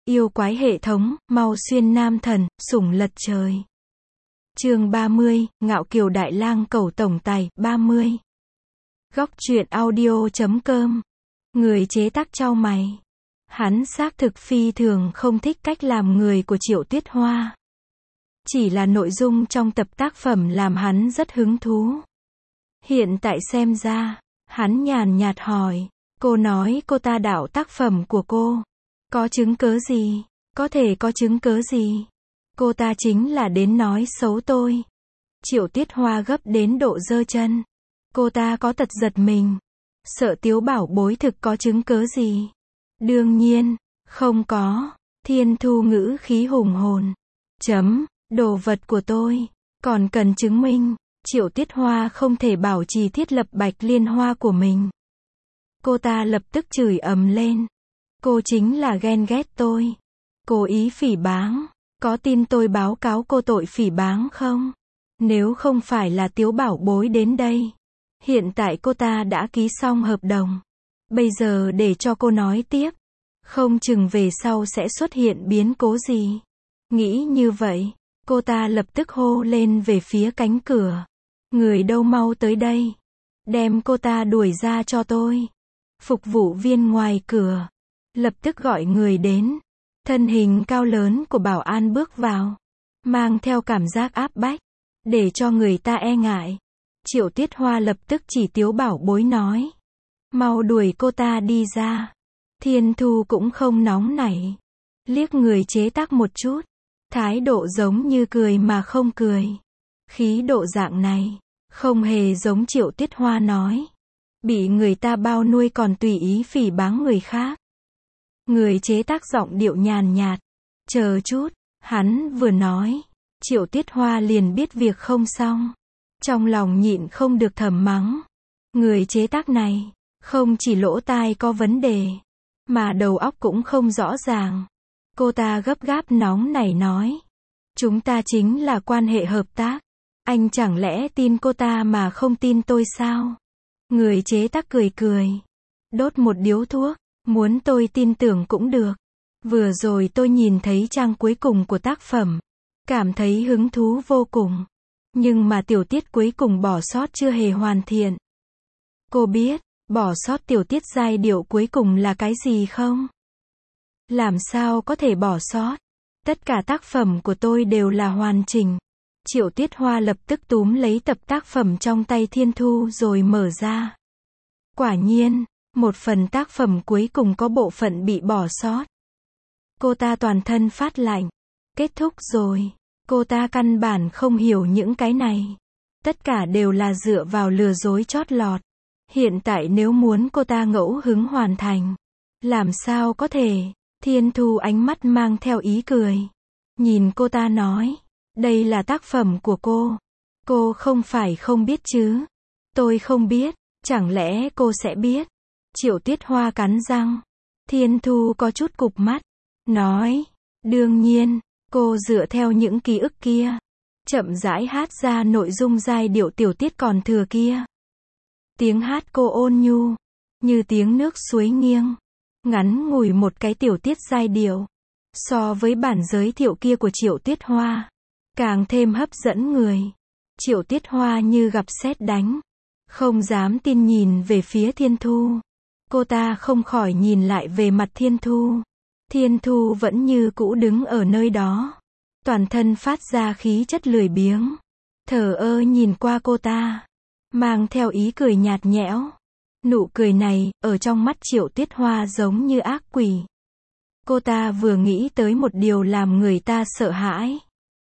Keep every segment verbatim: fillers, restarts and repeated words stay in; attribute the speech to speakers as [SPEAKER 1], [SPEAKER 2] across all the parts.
[SPEAKER 1] Yêu quái hệ thống, mau xuyên nam thần, sủng lật trời. Chương ba mươi, Ngạo Kiều Đại Lang Cẩu Tổng Tài, ba mươi. Góc truyện audio chấm com. Người chế tác chau mày. Hắn xác thực phi thường không thích cách làm người của Triệu Tuyết Hoa. Chỉ là nội dung trong tập tác phẩm làm hắn rất hứng thú. Hiện tại xem ra, hắn nhàn nhạt hỏi, cô nói cô ta đạo tác phẩm của cô. Có chứng cớ gì? Có thể có chứng cớ gì? Cô ta chính là đến nói xấu tôi. Triệu Tuyết Hoa gấp đến độ giơ chân. Cô ta có tật giật mình. Sợ Tiếu Bảo Bối thực có chứng cớ gì? Đương nhiên, không có. Thiên Thu ngữ khí hùng hồn. Chấm, đồ vật của tôi. Còn cần chứng minh. Triệu Tuyết Hoa không thể bảo trì thiết lập Bạch Liên Hoa của mình. Cô ta lập tức chửi ầm lên. Cô chính là ghen ghét tôi. Cố ý phỉ báng. Có tin tôi báo cáo cô tội phỉ báng không? Nếu không phải là Tiếu Bảo Bối đến đây. Hiện tại cô ta đã ký xong hợp đồng. Bây giờ để cho cô nói tiếp. Không chừng về sau sẽ xuất hiện biến cố gì. Nghĩ như vậy, cô ta lập tức hô lên về phía cánh cửa. Người đâu mau tới đây. Đem cô ta đuổi ra cho tôi. Phục vụ viên ngoài cửa lập tức gọi người đến. Thân hình cao lớn của bảo an bước vào, mang theo cảm giác áp bách, để cho người ta e ngại. Triệu Tuyết Hoa lập tức chỉ Tiếu Bảo Bối nói, mau đuổi cô ta đi ra. Thiên Thu cũng không nóng nảy, liếc người chế tác một chút, thái độ giống như cười mà không cười. Khí độ dạng này, không hề giống Triệu Tuyết Hoa nói, bị người ta bao nuôi còn tùy ý phỉ báng người khác. Người chế tác giọng điệu nhàn nhạt, chờ chút, hắn vừa nói, Triệu Tuyết Hoa liền biết việc không xong. Trong lòng nhịn không được thầm mắng. Người chế tác này, không chỉ lỗ tai có vấn đề, mà đầu óc cũng không rõ ràng. Cô ta gấp gáp nóng nảy nói, chúng ta chính là quan hệ hợp tác. Anh chẳng lẽ tin cô ta mà không tin tôi sao? Người chế tác cười cười, đốt một điếu thuốc. Muốn tôi tin tưởng cũng được. Vừa rồi tôi nhìn thấy trang cuối cùng của tác phẩm, cảm thấy hứng thú vô cùng. Nhưng mà tiểu tiết cuối cùng bỏ sót chưa hề hoàn thiện. Cô biết, bỏ sót tiểu tiết giai điệu cuối cùng là cái gì không? Làm sao có thể bỏ sót? Tất cả tác phẩm của tôi đều là hoàn chỉnh. Triệu Tuyết Hoa lập tức túm lấy tập tác phẩm trong tay Thiên Thu rồi mở ra. Quả nhiên, một phần tác phẩm cuối cùng có bộ phận bị bỏ sót. Cô ta toàn thân phát lạnh. Kết thúc rồi. Cô ta căn bản không hiểu những cái này. Tất cả đều là dựa vào lừa dối chót lọt. Hiện tại nếu muốn cô ta ngẫu hứng hoàn thành, làm sao có thể? Thiên Thu ánh mắt mang theo ý cười. Nhìn cô ta nói, đây là tác phẩm của cô. Cô không phải không biết chứ. Tôi không biết, chẳng lẽ cô sẽ biết? Triệu Tuyết Hoa cắn răng. Thiên Thu có chút cụp mắt. Nói, đương nhiên, cô dựa theo những ký ức kia. Chậm rãi hát ra nội dung giai điệu tiểu tiết còn thừa kia. Tiếng hát cô ôn nhu, như tiếng nước suối nghiêng. Ngắn ngủi một cái tiểu tiết giai điệu. So với bản giới thiệu kia của Triệu Tuyết Hoa, càng thêm hấp dẫn người. Triệu Tuyết Hoa như gặp sét đánh. Không dám tin nhìn về phía Thiên Thu. Cô ta không khỏi nhìn lại về mặt Thiên Thu. Thiên Thu vẫn như cũ đứng ở nơi đó. Toàn thân phát ra khí chất lười biếng. Thờ ơ nhìn qua cô ta. Mang theo ý cười nhạt nhẽo. Nụ cười này, ở trong mắt Triệu Tuyết Hoa giống như ác quỷ. Cô ta vừa nghĩ tới một điều làm người ta sợ hãi.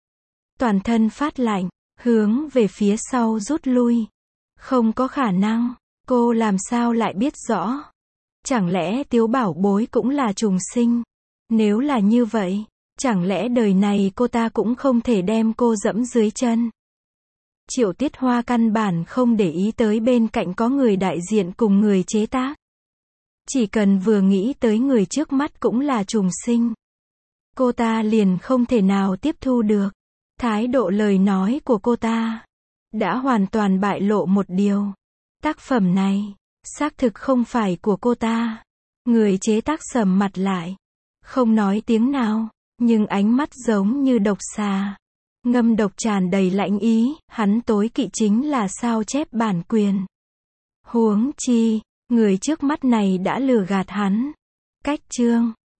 [SPEAKER 1] Toàn thân phát lạnh, hướng về phía sau rút lui. Không có khả năng, cô làm sao lại biết rõ? Chẳng lẽ Tiếu Bảo Bối cũng là trùng sinh? Nếu là như vậy, chẳng lẽ đời này cô ta cũng không thể đem cô dẫm dưới chân? Triệu Tuyết Hoa căn bản không để ý tới bên cạnh có người đại diện cùng người chế tác. Chỉ cần vừa nghĩ tới người trước mắt cũng là trùng sinh, cô ta liền không thể nào tiếp thu được. Thái độ lời nói của cô ta đã hoàn toàn bại lộ một điều. Tác phẩm này xác thực không phải của cô ta. Người chế tác sầm mặt lại. không nói tiếng nào, nhưng ánh mắt giống như độc xà. Ngâm độc tràn đầy lạnh ý, hắn tối kỵ chính là sao chép bản quyền. Huống chi, người trước mắt này đã lừa gạt hắn. Cách chương